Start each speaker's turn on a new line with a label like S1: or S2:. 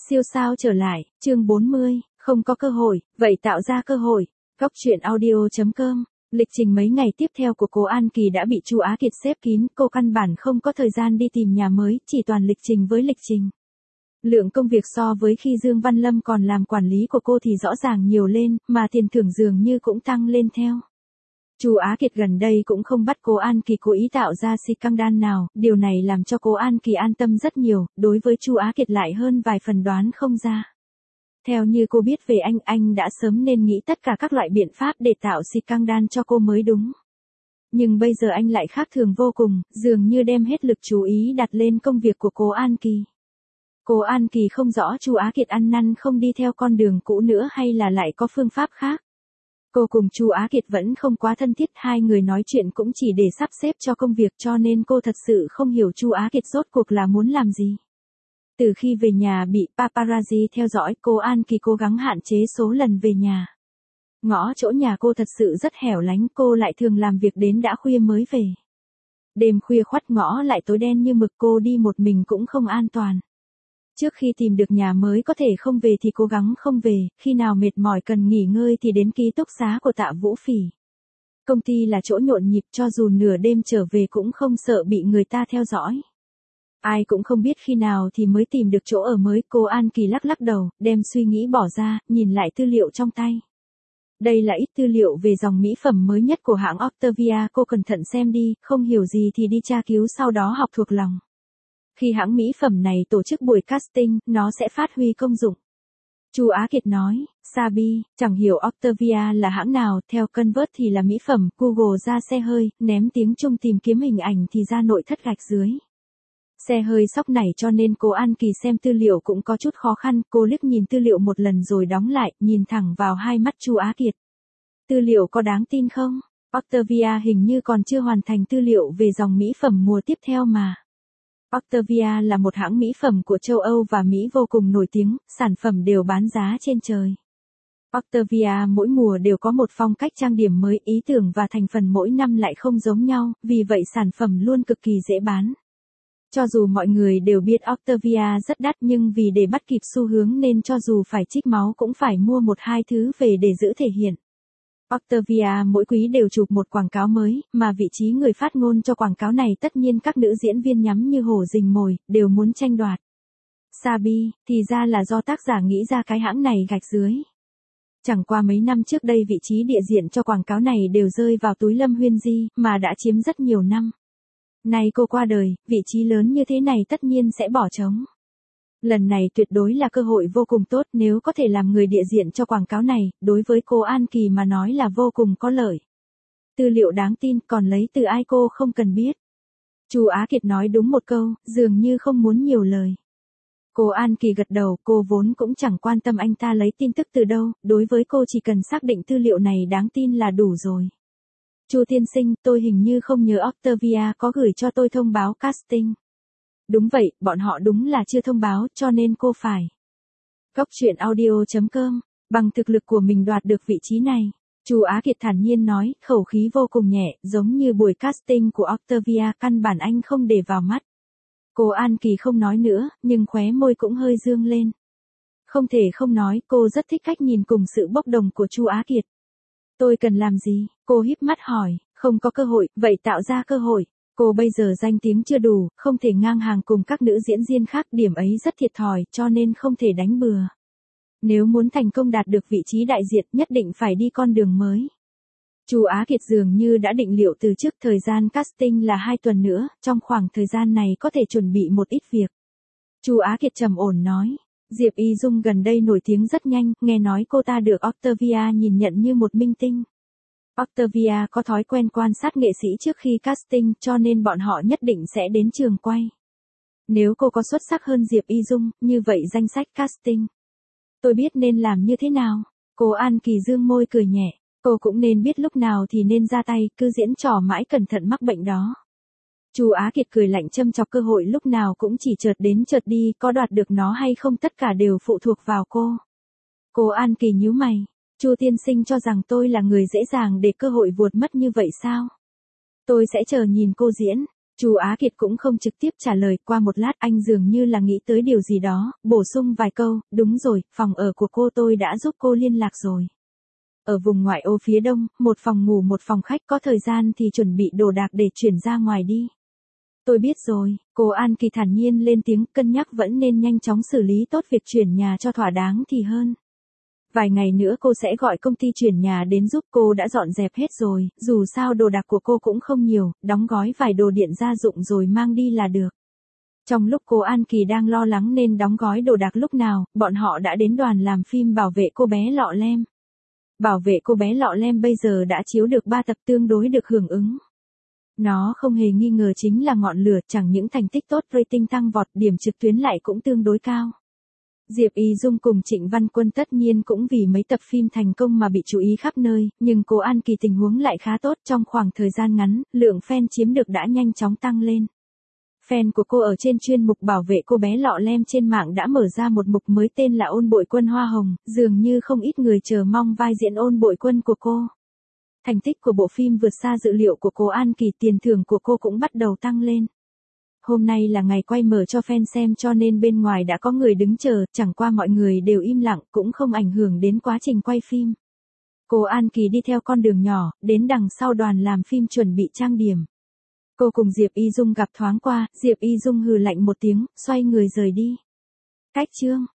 S1: Siêu sao trở lại, chương 40, không có cơ hội, vậy tạo ra cơ hội. Góc truyện audio.com. Lịch trình mấy ngày tiếp theo của cô An Kỳ đã bị Chu Á Kiệt xếp kín, cô căn bản không có thời gian đi tìm nhà mới, chỉ toàn lịch trình với lịch trình. Lượng công việc so với khi Dương Văn Lâm còn làm quản lý của cô thì rõ ràng nhiều lên, mà tiền thưởng dường như cũng tăng lên theo. Chu Á Kiệt gần đây cũng không bắt cô An Kỳ cố ý tạo ra scandal nào, điều này làm cho cô An Kỳ an tâm rất nhiều, đối với Chu Á Kiệt lại hơn vài phần đoán không ra. Theo như cô biết về anh đã sớm nên nghĩ tất cả các loại biện pháp để tạo scandal cho cô mới đúng. Nhưng bây giờ anh lại khác thường vô cùng, dường như đem hết lực chú ý đặt lên công việc của cô An Kỳ. Cô An Kỳ không rõ Chu Á Kiệt ăn năn không đi theo con đường cũ nữa hay là lại có phương pháp khác. Cô cùng Chu Á Kiệt vẫn không quá thân thiết, hai người nói chuyện cũng chỉ để sắp xếp cho công việc, cho nên cô thật sự không hiểu Chu Á Kiệt rốt cuộc là muốn làm gì. Từ khi về nhà bị paparazzi theo dõi, cô An Kỳ cố gắng hạn chế số lần về nhà. Ngõ chỗ nhà cô thật sự rất hẻo lánh, cô lại thường làm việc đến đã khuya mới về. Đêm khuya khoắt ngõ lại tối đen như mực, cô đi một mình cũng không an toàn. Trước khi tìm được nhà mới có thể không về thì cố gắng không về, khi nào mệt mỏi cần nghỉ ngơi thì đến ký túc xá của Tạ Vũ Phỉ. Công ty là chỗ nhộn nhịp, cho dù nửa đêm trở về cũng không sợ bị người ta theo dõi. Ai cũng không biết khi nào thì mới tìm được chỗ ở mới, cô An Kỳ lắc lắc đầu, đem suy nghĩ bỏ ra, nhìn lại tư liệu trong tay. Đây là ít tư liệu về dòng mỹ phẩm mới nhất của hãng Octavia, cô cẩn thận xem đi, không hiểu gì thì đi tra cứu sau đó học thuộc lòng. Khi hãng mỹ phẩm này tổ chức buổi casting, nó sẽ phát huy công dụng. Chu Á Kiệt nói, Sabi, chẳng hiểu Octavia là hãng nào, theo Convert thì là mỹ phẩm, Google ra xe hơi, ném tiếng Trung tìm kiếm hình ảnh thì ra nội thất gạch dưới. Xe hơi sóc này cho nên cô An Kỳ xem tư liệu cũng có chút khó khăn, cô liếc nhìn tư liệu một lần rồi đóng lại, nhìn thẳng vào hai mắt Chu Á Kiệt. Tư liệu có đáng tin không? Octavia hình như còn chưa hoàn thành tư liệu về dòng mỹ phẩm mùa tiếp theo mà. Octavia là một hãng mỹ phẩm của châu Âu và Mỹ vô cùng nổi tiếng, sản phẩm đều bán giá trên trời. Octavia mỗi mùa đều có một phong cách trang điểm mới, ý tưởng và thành phần mỗi năm lại không giống nhau, vì vậy sản phẩm luôn cực kỳ dễ bán. Cho dù mọi người đều biết Octavia rất đắt nhưng vì để bắt kịp xu hướng nên cho dù phải trích máu cũng phải mua một hai thứ về để giữ thể hiện. Octavia mỗi quý đều chụp một quảng cáo mới, mà vị trí người phát ngôn cho quảng cáo này tất nhiên các nữ diễn viên nhắm như hổ rình mồi, đều muốn tranh đoạt. Sabi, thì ra là do tác giả nghĩ ra cái hãng này gạch dưới. Chẳng qua mấy năm trước đây vị trí địa diện cho quảng cáo này đều rơi vào túi Lâm Huyên Di, mà đã chiếm rất nhiều năm. Nay cô qua đời, vị trí lớn như thế này tất nhiên sẽ bỏ trống. Lần này tuyệt đối là cơ hội vô cùng tốt, nếu có thể làm người địa diện cho quảng cáo này, đối với cô An Kỳ mà nói là vô cùng có lợi. Tư liệu đáng tin, còn lấy từ ai cô không cần biết. Chu Á Kiệt nói đúng một câu, dường như không muốn nhiều lời. Cô An Kỳ gật đầu, cô vốn cũng chẳng quan tâm anh ta lấy tin tức từ đâu, đối với cô chỉ cần xác định tư liệu này đáng tin là đủ rồi. Chu tiên sinh, tôi hình như không nhớ Octavia có gửi cho tôi thông báo casting. Đúng vậy, bọn họ đúng là chưa thông báo, cho nên cô phải. Góc truyện audio.com, bằng thực lực của mình đoạt được vị trí này. Chu Á Kiệt thản nhiên nói, khẩu khí vô cùng nhẹ, giống như buổi casting của Octavia, căn bản anh không để vào mắt. Cô An Kỳ không nói nữa, nhưng khóe môi cũng hơi dương lên. Không thể không nói, cô rất thích cách nhìn cùng sự bốc đồng của Chu Á Kiệt. Tôi cần làm gì? Cô híp mắt hỏi, không có cơ hội, vậy tạo ra cơ hội. Cô bây giờ danh tiếng chưa đủ, không thể ngang hàng cùng các nữ diễn viên khác, điểm ấy rất thiệt thòi, cho nên không thể đánh bừa. Nếu muốn thành công đạt được vị trí đại diện nhất định phải đi con đường mới. Chu Á Kiệt dường như đã định liệu từ trước, thời gian casting là 2 tuần nữa, trong khoảng thời gian này có thể chuẩn bị một ít việc. Chu Á Kiệt trầm ổn nói, Diệp Y Dung gần đây nổi tiếng rất nhanh, nghe nói cô ta được Octavia nhìn nhận như một minh tinh. Octavia có thói quen quan sát nghệ sĩ trước khi casting, cho nên bọn họ nhất định sẽ đến trường quay. Nếu cô có xuất sắc hơn Diệp Y Dung, như vậy danh sách casting. Tôi biết nên làm như thế nào. Cô An Kỳ dương môi cười nhẹ, cô cũng nên biết lúc nào thì nên ra tay, cứ diễn trò mãi cẩn thận mắc bệnh đó. Chu Á Kiệt cười lạnh châm chọc, cơ hội lúc nào cũng chỉ chợt đến chợt đi, có đoạt được nó hay không tất cả đều phụ thuộc vào cô. Cô An Kỳ nhíu mày. Chu tiên sinh cho rằng tôi là người dễ dàng để cơ hội vuột mất như vậy sao? Tôi sẽ chờ nhìn cô diễn. Chu Á Kiệt cũng không trực tiếp trả lời, qua một lát anh dường như là nghĩ tới điều gì đó, bổ sung vài câu, đúng rồi, phòng ở của cô tôi đã giúp cô liên lạc rồi. Ở vùng ngoại ô phía đông, một phòng ngủ một phòng khách, có thời gian thì chuẩn bị đồ đạc để chuyển ra ngoài đi. Tôi biết rồi, cô An Kỳ thản nhiên lên tiếng, cân nhắc vẫn nên nhanh chóng xử lý tốt việc chuyển nhà cho thỏa đáng thì hơn. Vài ngày nữa cô sẽ gọi công ty chuyển nhà đến giúp, cô đã dọn dẹp hết rồi, dù sao đồ đạc của cô cũng không nhiều, đóng gói vài đồ điện gia dụng rồi mang đi là được. Trong lúc cô An Kỳ đang lo lắng nên đóng gói đồ đạc lúc nào, bọn họ đã đến đoàn làm phim Bảo vệ cô bé Lọ Lem. Bảo vệ cô bé Lọ Lem bây giờ đã chiếu được 3 tập tương đối được hưởng ứng. Nó không hề nghi ngờ chính là ngọn lửa, chẳng những thành tích tốt, rating tăng vọt, điểm trực tuyến lại cũng tương đối cao. Diệp Y Dung cùng Trịnh Văn Quân tất nhiên cũng vì mấy tập phim thành công mà bị chú ý khắp nơi, nhưng cô An Kỳ tình huống lại khá tốt, trong khoảng thời gian ngắn, lượng fan chiếm được đã nhanh chóng tăng lên. Fan của cô ở trên chuyên mục Bảo vệ cô bé Lọ Lem trên mạng đã mở ra một mục mới tên là Ôn Bội Quân Hoa Hồng, dường như không ít người chờ mong vai diễn Ôn Bội Quân của cô. Thành tích của bộ phim vượt xa dự liệu của cô An Kỳ, tiền thưởng của cô cũng bắt đầu tăng lên. Hôm nay là ngày quay mở cho fan xem cho nên bên ngoài đã có người đứng chờ, chẳng qua mọi người đều im lặng, cũng không ảnh hưởng đến quá trình quay phim. Cô An Kỳ đi theo con đường nhỏ, đến đằng sau đoàn làm phim chuẩn bị trang điểm. Cô cùng Diệp Y Dung gặp thoáng qua, Diệp Y Dung hừ lạnh một tiếng, xoay người rời đi. Cách chương.